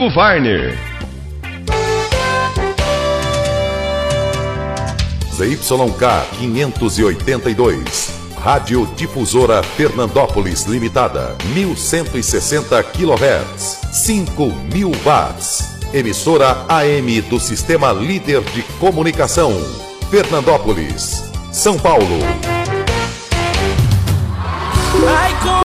Warner. ZYK 582, Rádio Difusora Fernandópolis Limitada, 1160 kHz, 5000 watts. Emissora AM do Sistema Líder de Comunicação, Fernandópolis, São Paulo.